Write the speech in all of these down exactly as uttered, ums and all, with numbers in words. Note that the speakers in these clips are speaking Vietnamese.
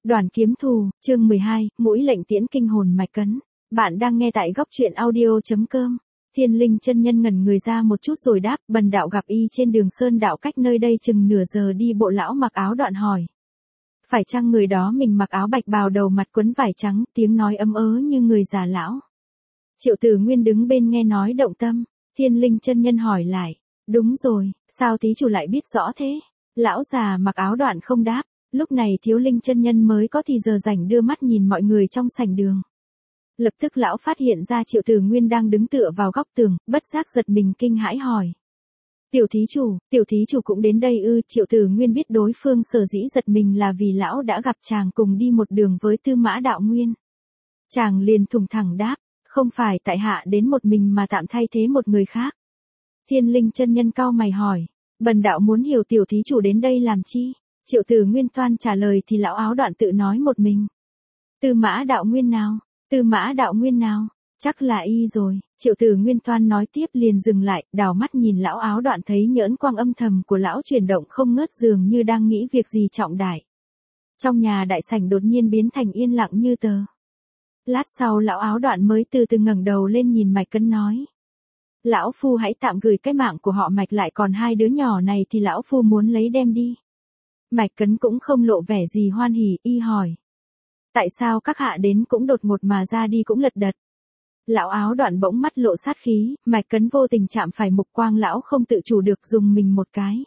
Đoàn kiếm thù, chương mười hai, mũi lệnh tiễn kinh hồn Mạch Cấn. Bạn đang nghe tại góc truyện audio.com. Thiên Linh chân nhân ngẩn người ra một chút rồi đáp, bần đạo gặp y trên đường sơn đạo cách nơi đây chừng nửa giờ đi bộ. Lão mặc áo đoạn hỏi. Phải chăng người đó mình mặc áo bạch bào đầu mặt quấn vải trắng, tiếng nói ấm ớ như người già lão. Triệu Tử Nguyên đứng bên nghe nói động tâm. Thiên Linh chân nhân hỏi lại. Đúng rồi, sao thí chủ lại biết rõ thế? Lão già mặc áo đoạn không đáp. Lúc này Thiếu Linh chân nhân mới có thì giờ rảnh đưa mắt nhìn mọi người trong sảnh đường. Lập tức lão phát hiện ra Triệu Tử Nguyên đang đứng tựa vào góc tường, bất giác giật mình kinh hãi hỏi. Tiểu thí chủ, tiểu thí chủ cũng đến đây ư? Triệu Tử Nguyên biết đối phương sở dĩ giật mình là vì lão đã gặp chàng cùng đi một đường với Tư Mã Đạo Nguyên. Chàng liền thùng thẳng đáp, không phải tại hạ đến một mình mà tạm thay thế một người khác. Thiên Linh chân nhân cau mày hỏi, bần đạo muốn hiểu tiểu thí chủ đến đây làm chi? Triệu Tử Nguyên toan trả lời thì lão áo đoạn tự nói một mình. Tư Mã Đạo Nguyên nào? Tư Mã Đạo Nguyên nào? Chắc là y rồi. Triệu Tử Nguyên toan nói tiếp liền dừng lại, đảo mắt nhìn lão áo đoạn thấy nhỡn quang âm thầm của lão chuyển động không ngớt dường như đang nghĩ việc gì trọng đại. Trong nhà đại sảnh đột nhiên biến thành yên lặng như tờ. Lát sau lão áo đoạn mới từ từ ngẩng đầu lên nhìn Mạch Cấn nói. Lão phu hãy tạm gửi cái mạng của họ Mạch, lại còn hai đứa nhỏ này thì lão phu muốn lấy đem đi. Mạch Cấn cũng không lộ vẻ gì hoan hỉ, y hỏi. Tại sao các hạ đến cũng đột ngột mà ra đi cũng lật đật? Lão áo đoạn bỗng mắt lộ sát khí, Mạch Cấn vô tình chạm phải mục quang lão không tự chủ được dùng mình một cái.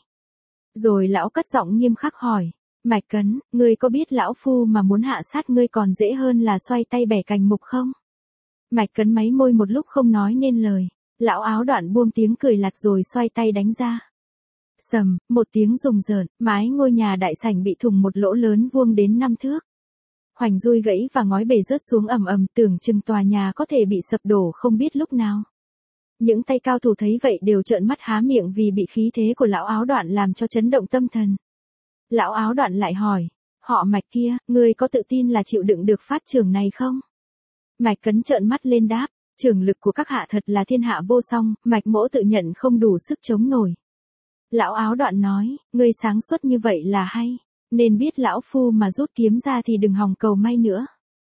Rồi lão cất giọng nghiêm khắc hỏi. Mạch Cấn, ngươi có biết lão phu mà muốn hạ sát ngươi còn dễ hơn là xoay tay bẻ cành mục không? Mạch Cấn máy môi một lúc không nói nên lời. Lão áo đoạn buông tiếng cười lạt rồi xoay tay đánh ra. Sầm, một tiếng rùng rợn, mái ngôi nhà đại sảnh bị thủng một lỗ lớn vuông đến năm thước. Hoành dui gãy và ngói bể rớt xuống ầm ầm, tưởng chừng tòa nhà có thể bị sập đổ không biết lúc nào. Những tay cao thủ thấy vậy đều trợn mắt há miệng vì bị khí thế của lão áo đoạn làm cho chấn động tâm thần. Lão áo đoạn lại hỏi, họ Mạch kia, ngươi có tự tin là chịu đựng được phát trưởng này không? Mạch Cấn trợn mắt lên đáp, trưởng lực của các hạ thật là thiên hạ vô song, Mạch mỗ tự nhận không đủ sức chống nổi. Lão áo đoạn nói, ngươi sáng suốt như vậy là hay, nên biết lão phu mà rút kiếm ra thì đừng hòng cầu may nữa.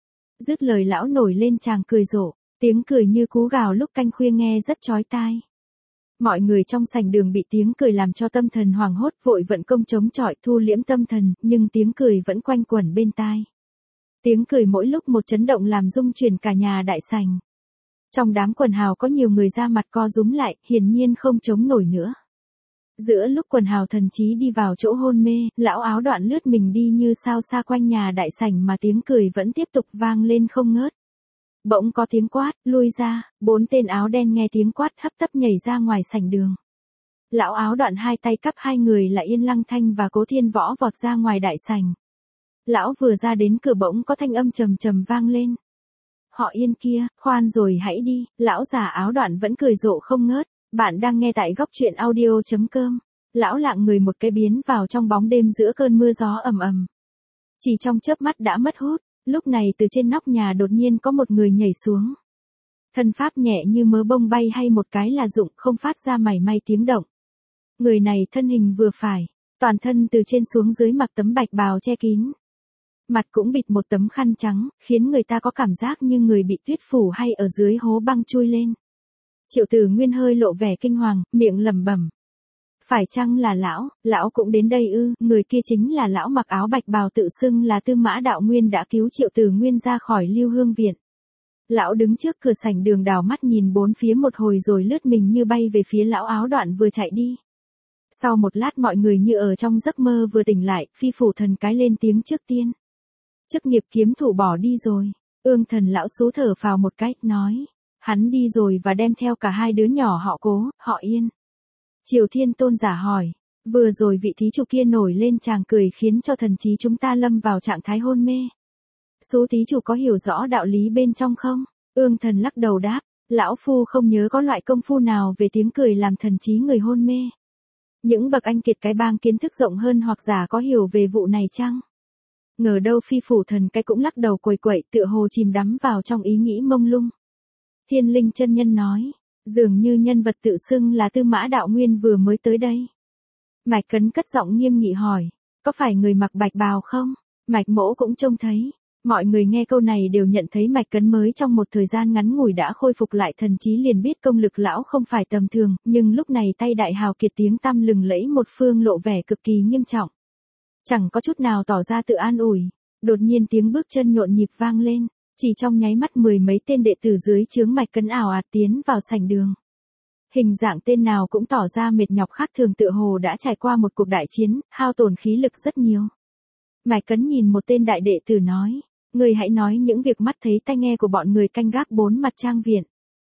Dứt lời lão nổi lên tràng cười rộ, tiếng cười như cú gào lúc canh khuya nghe rất chói tai. Mọi người trong sảnh đường bị tiếng cười làm cho tâm thần hoảng hốt, vội vận công chống chọi thu liễm tâm thần, nhưng tiếng cười vẫn quanh quẩn bên tai. Tiếng cười mỗi lúc một chấn động làm rung chuyển cả nhà đại sảnh. Trong đám quần hào có nhiều người ra mặt co rúm lại, hiển nhiên không chống nổi nữa. Giữa lúc quần hào thần trí đi vào chỗ hôn mê, lão áo đoạn lướt mình đi như sao xa quanh nhà đại sảnh mà tiếng cười vẫn tiếp tục vang lên không ngớt. Bỗng có tiếng quát, lui ra, bốn tên áo đen nghe tiếng quát hấp tấp nhảy ra ngoài sảnh đường. Lão áo đoạn hai tay cắp hai người là Yên Lăng Thanh và Cố Thiên Võ vọt ra ngoài đại sảnh. Lão vừa ra đến cửa bỗng có thanh âm trầm trầm vang lên. Họ Yên kia, khoan rồi hãy đi. Lão già áo đoạn vẫn cười rộ không ngớt. Bạn đang nghe tại góc truyện audio.com. Lão lạng người một cái biến vào trong bóng đêm giữa cơn mưa gió ầm ầm. Chỉ trong chớp mắt đã mất hút, lúc này từ trên nóc nhà đột nhiên có một người nhảy xuống. Thân pháp nhẹ như mớ bông bay hay một cái là dụng, không phát ra mảy may tiếng động. Người này thân hình vừa phải, toàn thân từ trên xuống dưới mặc tấm bạch bào che kín. Mặt cũng bịt một tấm khăn trắng, khiến người ta có cảm giác như người bị tuyết phủ hay ở dưới hố băng chui lên. Triệu Tử Nguyên hơi lộ vẻ kinh hoàng, miệng lẩm bẩm. Phải chăng là lão, lão cũng đến đây ư? Người kia chính là lão mặc áo bạch bào tự xưng là Tư Mã Đạo Nguyên đã cứu Triệu Tử Nguyên ra khỏi Lưu Hương Viện. Lão đứng trước cửa sảnh đường đảo mắt nhìn bốn phía một hồi rồi lướt mình như bay về phía lão áo đoạn vừa chạy đi. Sau một lát mọi người như ở trong giấc mơ vừa tỉnh lại, Phi Phủ Thần cái lên tiếng trước tiên. Chức nghiệp kiếm thủ bỏ đi rồi. Ương Thần lão xú thở phào một cái, nói. Hắn đi rồi và đem theo cả hai đứa nhỏ họ Cố, họ Yên. Triều Thiên Tôn giả hỏi. Vừa rồi vị thí chủ kia nổi lên tràng cười khiến cho thần trí chúng ta lâm vào trạng thái hôn mê. Số thí chủ có hiểu rõ đạo lý bên trong không? Ương Thần lắc đầu đáp. Lão phu không nhớ có loại công phu nào về tiếng cười làm thần trí người hôn mê. Những bậc anh kiệt cái bang kiến thức rộng hơn hoặc giả có hiểu về vụ này chăng? Ngờ đâu Phi Phủ Thần cái cũng lắc đầu quẩy quậy tựa hồ chìm đắm vào trong ý nghĩ mông lung. Thiên Linh chân nhân nói, dường như nhân vật tự xưng là Tư Mã Đạo Nguyên vừa mới tới đây. Mạch Cấn cất giọng nghiêm nghị hỏi, có phải người mặc bạch bào không? Mạch Mỗ cũng trông thấy. Mọi người nghe câu này đều nhận thấy Mạch Cấn mới trong một thời gian ngắn ngủi đã khôi phục lại thần trí, liền biết công lực lão không phải tầm thường, nhưng lúc này tay đại hào kiệt tiếng tăm lừng lẫy một phương lộ vẻ cực kỳ nghiêm trọng. Chẳng có chút nào tỏ ra tự an ủi. Đột nhiên tiếng bước chân nhộn nhịp vang lên, chỉ trong nháy mắt mười mấy tên đệ tử dưới trướng Mạch Cấn ảo ạt tiến vào sảnh đường. Hình dạng tên nào cũng tỏ ra mệt nhọc khác thường, tựa hồ đã trải qua một cuộc đại chiến, hao tổn khí lực rất nhiều. Mạch Cấn nhìn một tên đại đệ tử nói, người hãy nói những việc mắt thấy tai nghe của bọn người canh gác bốn mặt trang viện.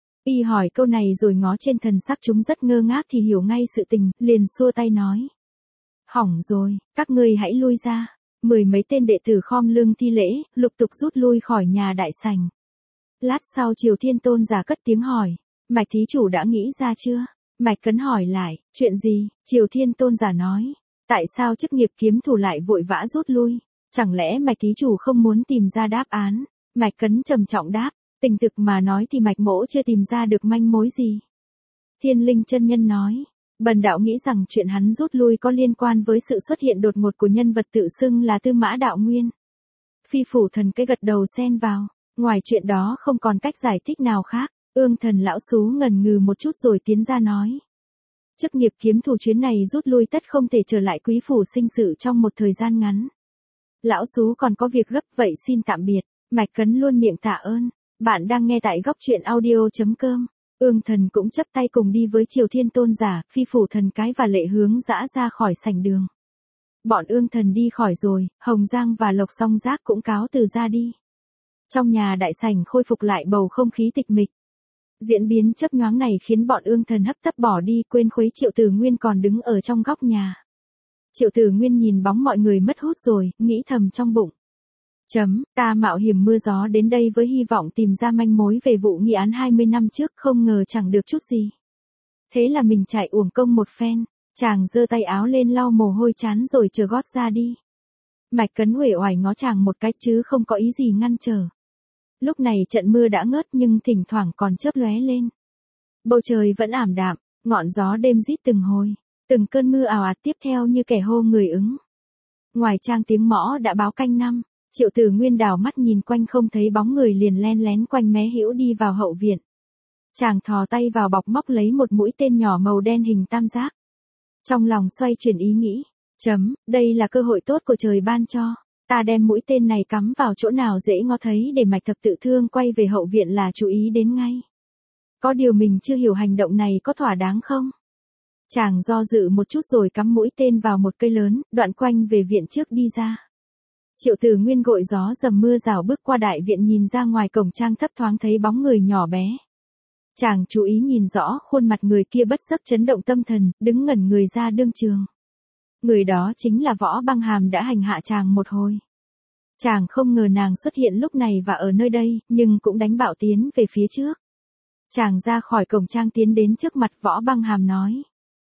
Y hỏi câu này rồi ngó trên thần sắc chúng rất ngơ ngác thì hiểu ngay sự tình, liền xua tay nói. Hỏng rồi, các ngươi hãy lui ra. Mười mấy tên đệ tử khom lưng thi lễ, lục tục rút lui khỏi nhà đại sảnh. Lát sau Triều Thiên Tôn giả cất tiếng hỏi, Mạch thí chủ đã nghĩ ra chưa? Mạch Cấn hỏi lại, chuyện gì? Triều Thiên Tôn giả nói, tại sao chức nghiệp kiếm thủ lại vội vã rút lui? Chẳng lẽ Mạch thí chủ không muốn tìm ra đáp án? Mạch Cấn trầm trọng đáp, tình thực mà nói thì Mạch Mỗ chưa tìm ra được manh mối gì. Thiên Linh chân nhân nói, bần đạo nghĩ rằng chuyện hắn rút lui có liên quan với sự xuất hiện đột ngột của nhân vật tự xưng là Tư Mã Đạo Nguyên. Phi Phủ Thần Cây gật đầu xen vào, ngoài chuyện đó không còn cách giải thích nào khác. Ương Thần lão xú ngần ngừ một chút rồi tiến ra nói. Chức nghiệp kiếm thủ chuyến này rút lui tất không thể trở lại quý phủ sinh sự trong một thời gian ngắn. Lão xú còn có việc gấp, vậy xin tạm biệt. Mạch Cấn luôn miệng tạ ơn. Bạn đang nghe tại góc truyện audio chấm com. Ương Thần cũng chấp tay cùng đi với Triều Thiên Tôn giả, Phi Phủ Thần Cái và Lệ Hướng dã ra khỏi sảnh đường. Bọn Ương Thần đi khỏi rồi, Hồng Giang và Lộc Song Giác cũng cáo từ ra đi. Trong nhà đại sảnh khôi phục lại bầu không khí tịch mịch. Diễn biến chớp nhoáng này khiến bọn Ương Thần hấp tấp bỏ đi, quên khuấy Triệu Tử Nguyên còn đứng ở trong góc nhà. Triệu Tử Nguyên nhìn bóng mọi người mất hút rồi, nghĩ thầm trong bụng. Chấm, ta mạo hiểm mưa gió đến đây với hy vọng tìm ra manh mối về vụ nghi án hai mươi năm trước, không ngờ chẳng được chút gì. Thế là mình chạy uổng công một phen, chàng giơ tay áo lên lau mồ hôi chán rồi chờ gót ra đi. Mạch Cấn uể oải ngó chàng một cái chứ không có ý gì ngăn trở. Lúc này trận mưa đã ngớt nhưng thỉnh thoảng còn chớp lóe lên. Bầu trời vẫn ảm đạm, ngọn gió đêm rít từng hồi, từng cơn mưa ào ạt tiếp theo như kẻ hô người ứng. Ngoài trang tiếng mõ đã báo canh năm, Triệu Tử Nguyên đảo mắt nhìn quanh không thấy bóng người liền len lén quanh mé hữu đi vào hậu viện. Chàng thò tay vào bọc móc lấy một mũi tên nhỏ màu đen hình tam giác. Trong lòng xoay chuyển ý nghĩ, chấm, đây là cơ hội tốt của trời ban cho. Ta đem mũi tên này cắm vào chỗ nào dễ ngó thấy để Mạch Thập Tự Thương quay về hậu viện là chú ý đến ngay. Có điều mình chưa hiểu hành động này có thỏa đáng không? Chàng do dự một chút rồi cắm mũi tên vào một cây lớn, đoạn quanh về viện trước đi ra. Triệu Tử Nguyên gội gió dầm mưa rào bước qua đại viện nhìn ra ngoài cổng trang thấp thoáng thấy bóng người nhỏ bé. Chàng chú ý nhìn rõ khuôn mặt người kia bất giác chấn động tâm thần, đứng ngẩn người ra đương trường. Người đó chính là Võ Băng Hàm đã hành hạ chàng một hồi. Chàng không ngờ nàng xuất hiện lúc này và ở nơi đây, nhưng cũng đánh bạo tiến về phía trước. Chàng ra khỏi cổng trang tiến đến trước mặt Võ Băng Hàm nói.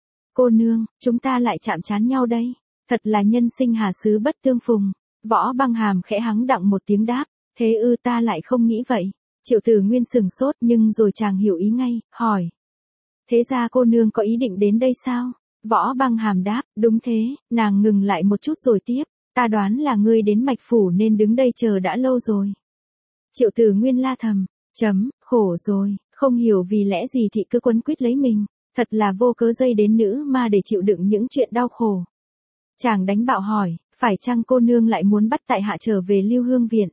Cô nương, chúng ta lại chạm trán nhau đây. Thật là nhân sinh hà xứ bất tương phùng. Võ Băng Hàm khẽ hắng đặng một tiếng đáp. Thế ư, ta lại không nghĩ vậy. Triệu Tử Nguyên sừng sốt nhưng rồi chàng hiểu ý ngay, hỏi. Thế ra cô nương có ý định đến đây sao? Võ Băng Hàm đáp, đúng thế. Nàng ngừng lại một chút rồi tiếp. Ta đoán là ngươi đến Mạch Phủ nên đứng đây chờ đã lâu rồi. Triệu Tử Nguyên la thầm. Chấm, khổ rồi, không hiểu vì lẽ gì thị cứ quấn quýt lấy mình. Thật là vô cớ dây đến nữ ma để chịu đựng những chuyện đau khổ. Chàng đánh bạo hỏi, phải chăng cô nương lại muốn bắt tại hạ trở về Lưu Hương Viện?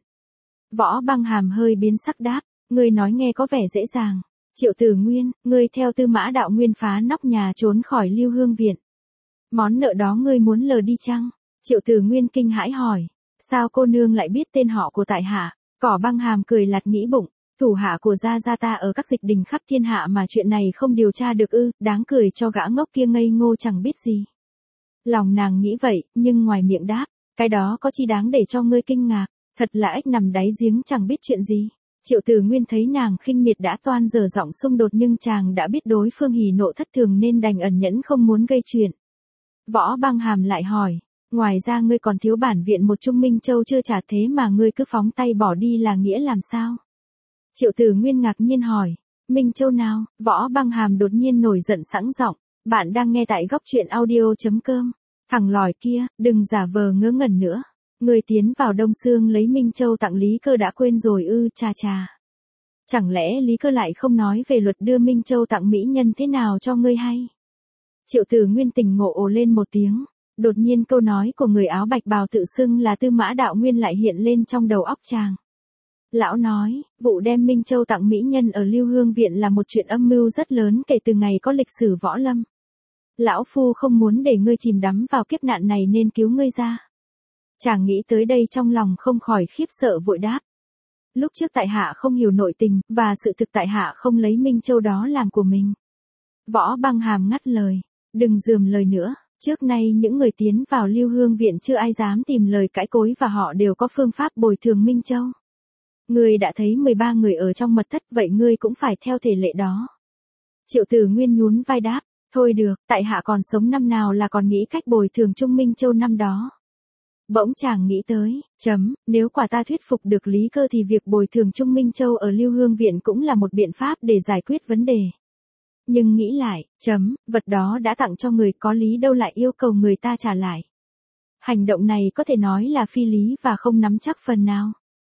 Võ Băng Hàm hơi biến sắc đáp, ngươi nói nghe có vẻ dễ dàng. Triệu Tử Nguyên, ngươi theo Tư Mã Đạo Nguyên phá nóc nhà trốn khỏi Lưu Hương Viện. Món nợ đó ngươi muốn lờ đi chăng? Triệu Tử Nguyên kinh hãi hỏi, sao cô nương lại biết tên họ của tại hạ? Cỏ Băng Hàm cười lạt nghĩ bụng, thủ hạ của gia gia ta ở các dịch đình khắp thiên hạ mà chuyện này không điều tra được ư? Đáng cười cho gã ngốc kia ngây ngô chẳng biết gì. Lòng nàng nghĩ vậy, nhưng ngoài miệng đáp, cái đó có chi đáng để cho ngươi kinh ngạc, thật là ếch nằm đáy giếng chẳng biết chuyện gì. Triệu Tử Nguyên thấy nàng khinh miệt đã toan dở giọng xung đột nhưng chàng đã biết đối phương hỉ nộ thất thường nên đành ẩn nhẫn không muốn gây chuyện. Võ Băng Hàm lại hỏi, ngoài ra ngươi còn thiếu bản viện một Trung Minh Châu chưa trả thế mà ngươi cứ phóng tay bỏ đi là nghĩa làm sao? Triệu Tử Nguyên ngạc nhiên hỏi, Minh Châu nào? Võ Băng Hàm đột nhiên nổi giận sẵn giọng, bạn đang nghe tại góc truyện audio chấm com. Thằng lòi kia, đừng giả vờ ngớ ngẩn nữa. Người tiến vào Đông Sương lấy Minh Châu tặng Lý Cơ đã quên rồi ư, chà chà. Chẳng lẽ Lý Cơ lại không nói về luật đưa Minh Châu tặng mỹ nhân thế nào cho ngươi hay? Triệu Tử Nguyên tỉnh ngộ ồ lên một tiếng, đột nhiên câu nói của người áo bạch bào tự xưng là Tư Mã Đạo Nguyên lại hiện lên trong đầu óc chàng. Lão nói, vụ đem Minh Châu tặng mỹ nhân ở Lưu Hương Viện là một chuyện âm mưu rất lớn kể từ ngày có lịch sử võ lâm. Lão Phu không muốn để ngươi chìm đắm vào kiếp nạn này nên cứu ngươi ra. Chàng nghĩ tới đây trong lòng không khỏi khiếp sợ vội đáp. Lúc trước tại hạ không hiểu nội tình, và sự thực tại hạ không lấy Minh Châu đó làm của mình. Võ Băng Hàm ngắt lời, đừng dườm lời nữa, trước nay những người tiến vào Lưu Hương Viện chưa ai dám tìm lời cãi cối và họ đều có phương pháp bồi thường Minh Châu. Ngươi đã thấy mười ba người ở trong mật thất vậy ngươi cũng phải theo thể lệ đó. Triệu Tử Nguyên nhún vai đáp, thôi được, tại hạ còn sống năm nào là còn nghĩ cách bồi thường Trung Minh Châu năm đó. Bỗng chàng nghĩ tới, chấm, nếu quả ta thuyết phục được Lý Cơ thì việc bồi thường Trung Minh Châu ở Lưu Hương Viện cũng là một biện pháp để giải quyết vấn đề. Nhưng nghĩ lại, chấm, vật đó đã tặng cho người có lý đâu lại yêu cầu người ta trả lại. Hành động này có thể nói là phi lý và không nắm chắc phần nào.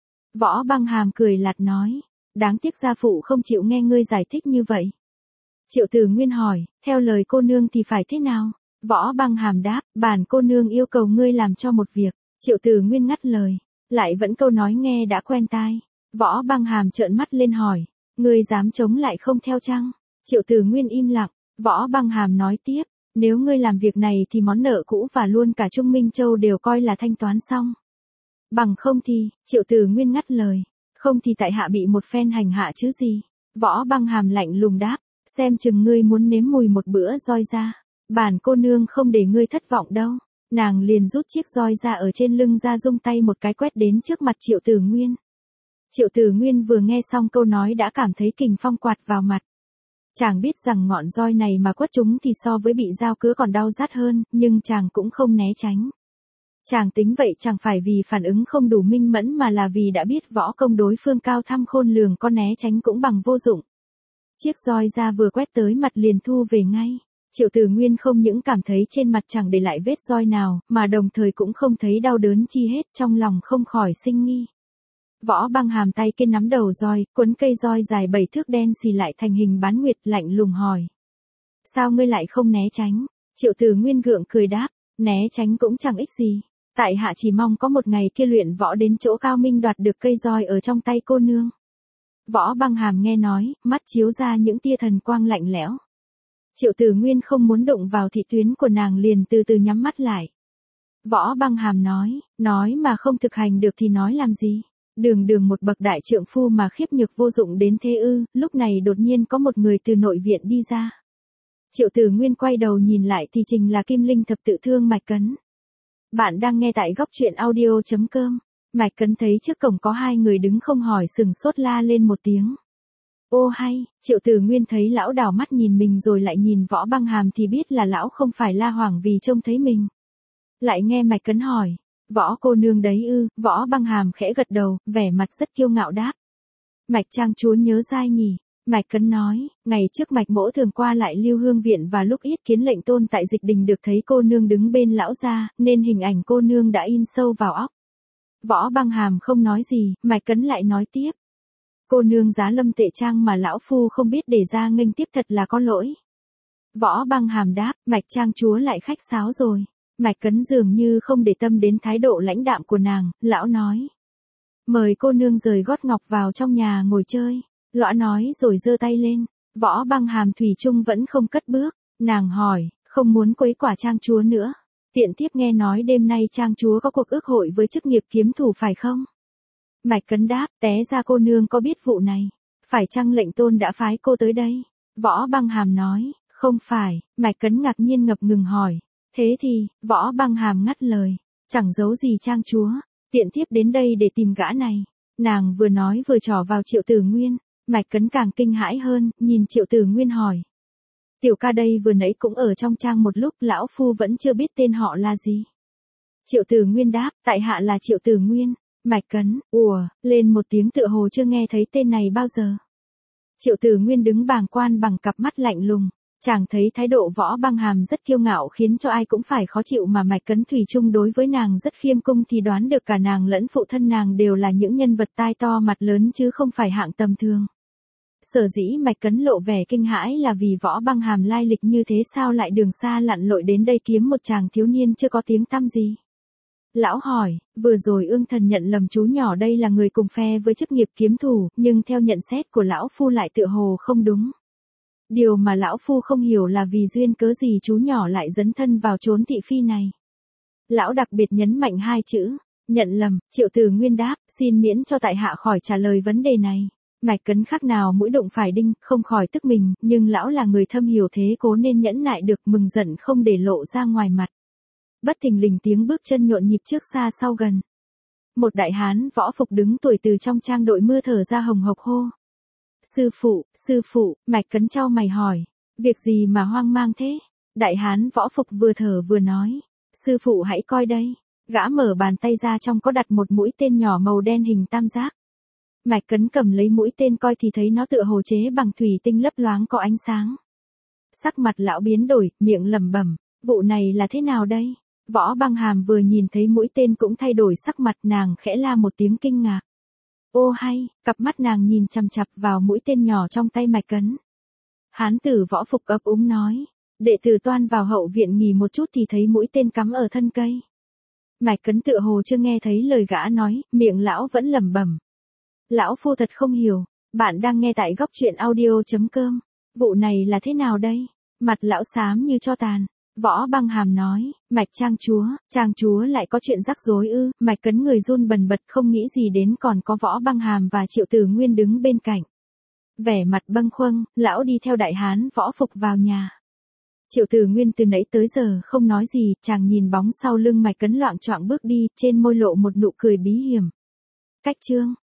Võ Băng Hàm cười lạt nói, đáng tiếc gia phụ không chịu nghe ngươi giải thích như vậy. Triệu Tử Nguyên hỏi, theo lời cô nương thì phải thế nào? Võ Băng Hàm đáp, bản cô nương yêu cầu ngươi làm cho một việc. Triệu Tử Nguyên ngắt lời, lại vẫn câu nói nghe đã quen tai. Võ Băng Hàm trợn mắt lên hỏi, ngươi dám chống lại không theo chăng? Triệu Tử Nguyên im lặng, Võ Băng Hàm nói tiếp, nếu ngươi làm việc này thì món nợ cũ và luôn cả Trung Minh Châu đều coi là thanh toán xong. Bằng không thì, Triệu Tử Nguyên ngắt lời, không thì tại hạ bị một phen hành hạ chứ gì. Võ Băng Hàm lạnh lùng đáp, xem chừng ngươi muốn nếm mùi một bữa roi ra. Bản cô nương không để ngươi thất vọng đâu. Nàng liền rút chiếc roi ra ở trên lưng ra dung tay một cái quét đến trước mặt Triệu Tử Nguyên. Triệu Tử Nguyên vừa nghe xong câu nói đã cảm thấy kình phong quạt vào mặt. Chàng biết rằng ngọn roi này mà quất chúng thì so với bị dao cứa còn đau rát hơn, nhưng chàng cũng không né tránh. Chàng tính vậy chẳng phải vì phản ứng không đủ minh mẫn mà là vì đã biết võ công đối phương cao thâm khôn lường, có né tránh cũng bằng vô dụng. Chiếc roi ra vừa quét tới mặt liền thu về ngay. Triệu Tử Nguyên không những cảm thấy trên mặt chẳng để lại vết roi nào, mà đồng thời cũng không thấy đau đớn chi hết, trong lòng không khỏi sinh nghi. Võ Băng Hàm tay kia nắm đầu roi, cuốn cây roi dài bảy thước đen xì lại thành hình bán nguyệt, lạnh lùng hỏi. Sao ngươi lại không né tránh? Triệu Tử Nguyên gượng cười đáp, né tránh cũng chẳng ích gì. Tại hạ chỉ mong có một ngày kia luyện võ đến chỗ cao minh đoạt được cây roi ở trong tay cô nương. Võ Băng Hàm nghe nói, mắt chiếu ra những tia thần quang lạnh lẽo. Triệu Tử Nguyên không muốn đụng vào thị tuyến của nàng liền từ từ nhắm mắt lại. Võ Băng Hàm nói, nói mà không thực hành được thì nói làm gì? Đường đường một bậc đại trượng phu mà khiếp nhược vô dụng đến thế ư? Lúc này đột nhiên có một người từ nội viện đi ra. Triệu Tử Nguyên quay đầu nhìn lại thì trình là Kim Linh thập tự thương Mạch Cấn. Bạn đang nghe tại góc truyện audio chấm com. Mạch Cấn thấy trước cổng có hai người đứng không hỏi sừng sốt la lên một tiếng. Ô hay, Triệu Tử Nguyên thấy lão đảo mắt nhìn mình rồi lại nhìn Võ Băng Hàm thì biết là lão không phải la hoảng vì trông thấy mình. Lại nghe Mạch Cấn hỏi, Võ cô nương đấy ư? Võ Băng Hàm khẽ gật đầu, vẻ mặt rất kiêu ngạo đáp. Mạch trang chúa nhớ dai nhỉ? Mạch Cấn nói, ngày trước Mạch mỗ thường qua lại Lưu Hương Viện và lúc yết kiến lệnh tôn tại dịch đình được thấy cô nương đứng bên lão gia, nên hình ảnh cô nương đã in sâu vào óc. Võ Băng Hàm không nói gì, Mạch Cấn lại nói tiếp. Cô nương giá lâm tệ trang mà lão phu không biết để ra nghênh tiếp thật là có lỗi. Võ Băng Hàm đáp, Mạch trang chúa lại khách sáo rồi. Mạch Cấn dường như không để tâm đến thái độ lãnh đạm của nàng, lão nói. Mời cô nương rời gót ngọc vào trong nhà ngồi chơi. Lõa nói rồi giơ tay lên. Võ Băng Hàm thủy chung vẫn không cất bước. Nàng hỏi, không muốn quấy quả trang chúa nữa. Tiện tiếp nghe nói đêm nay trang chúa có cuộc ước hội với chức nghiệp kiếm thủ phải không? Mạch Cấn đáp, té ra cô nương có biết vụ này. Phải chăng lệnh tôn đã phái cô tới đây? Võ Băng Hàm nói, không phải. Mạch Cấn ngạc nhiên ngập ngừng hỏi. Thế thì, Võ Băng Hàm ngắt lời. Chẳng giấu gì trang chúa. Tiện tiếp đến đây để tìm gã này. Nàng vừa nói vừa trỏ vào Triệu Tử Nguyên. Mạch Cấn càng kinh hãi hơn, nhìn Triệu Tử Nguyên hỏi. Tiểu ca đây vừa nãy cũng ở trong trang một lúc, lão phu vẫn chưa biết tên họ là gì. Triệu Tử Nguyên đáp, tại hạ là Triệu Tử Nguyên. Mạch Cấn, ùa, lên một tiếng tựa hồ chưa nghe thấy tên này bao giờ. Triệu Tử Nguyên đứng bàng quan bằng cặp mắt lạnh lùng. Chàng thấy thái độ Võ Băng Hàm rất kiêu ngạo khiến cho ai cũng phải khó chịu mà Mạch Cấn thủy chung đối với nàng rất khiêm cung thì đoán được cả nàng lẫn phụ thân nàng đều là những nhân vật tai to mặt lớn chứ không phải hạng tầm thường. Sở dĩ Mạch Cấn lộ vẻ kinh hãi là vì Võ Băng Hàm lai lịch như thế sao lại đường xa lặn lội đến đây kiếm một chàng thiếu niên chưa có tiếng tăm gì. Lão hỏi, vừa rồi Ương Thần nhận lầm chú nhỏ đây là người cùng phe với chức nghiệp kiếm thủ, nhưng theo nhận xét của lão phu lại tựa hồ không đúng. Điều mà lão phu không hiểu là vì duyên cớ gì chú nhỏ lại dấn thân vào chốn thị phi này. Lão đặc biệt nhấn mạnh hai chữ, nhận lầm. Triệu Tử Nguyên đáp, xin miễn cho tại hạ khỏi trả lời vấn đề này. Mạch Cấn khác nào mũi đụng phải đinh, không khỏi tức mình, nhưng lão là người thâm hiểu thế cố nên nhẫn nại được, mừng giận không để lộ ra ngoài mặt. Bất thình lình tiếng bước chân nhộn nhịp trước xa sau gần. Một đại hán võ phục đứng tuổi từ trong trang đội mưa thở ra hồng hộc hô. Sư phụ, sư phụ. Mạch Cấn chau mày hỏi, việc gì mà hoang mang thế? Đại hán võ phục vừa thở vừa nói, sư phụ hãy coi đây. Gã mở bàn tay ra, trong có đặt một mũi tên nhỏ màu đen hình tam giác. Mạch Cấn cầm lấy mũi tên coi thì thấy nó tựa hồ chế bằng thủy tinh lấp loáng có ánh sáng. Sắc mặt lão biến đổi, miệng lẩm bẩm, vụ này là thế nào đây? Võ Băng Hàm vừa nhìn thấy mũi tên cũng thay đổi sắc mặt, nàng khẽ la một tiếng kinh ngạc. Ô hay, cặp mắt nàng nhìn chằm chằm vào mũi tên nhỏ trong tay Mạch Cấn. Hán tử võ phục ấp úng nói, đệ tử toan vào hậu viện nghỉ một chút thì thấy mũi tên cắm ở thân cây. Mạch Cấn tựa hồ chưa nghe thấy lời gã nói, miệng lão vẫn lẩm bẩm. Lão phu thật không hiểu, bạn đang nghe tại góc truyện audio chấm com. Vụ này là thế nào đây? Mặt lão xám như tro tàn. Võ Băng Hàm nói, Mạch trang chúa, trang chúa lại có chuyện rắc rối ư? Mạch Cấn người run bần bật không nghĩ gì đến còn có Võ Băng Hàm và Triệu Tử Nguyên đứng bên cạnh. Vẻ mặt bâng khuâng, lão đi theo đại hán võ phục vào nhà. Triệu Tử Nguyên từ nãy tới giờ không nói gì, chàng nhìn bóng sau lưng Mạch Cấn loạng choạng bước đi, trên môi lộ một nụ cười bí hiểm. Cách chương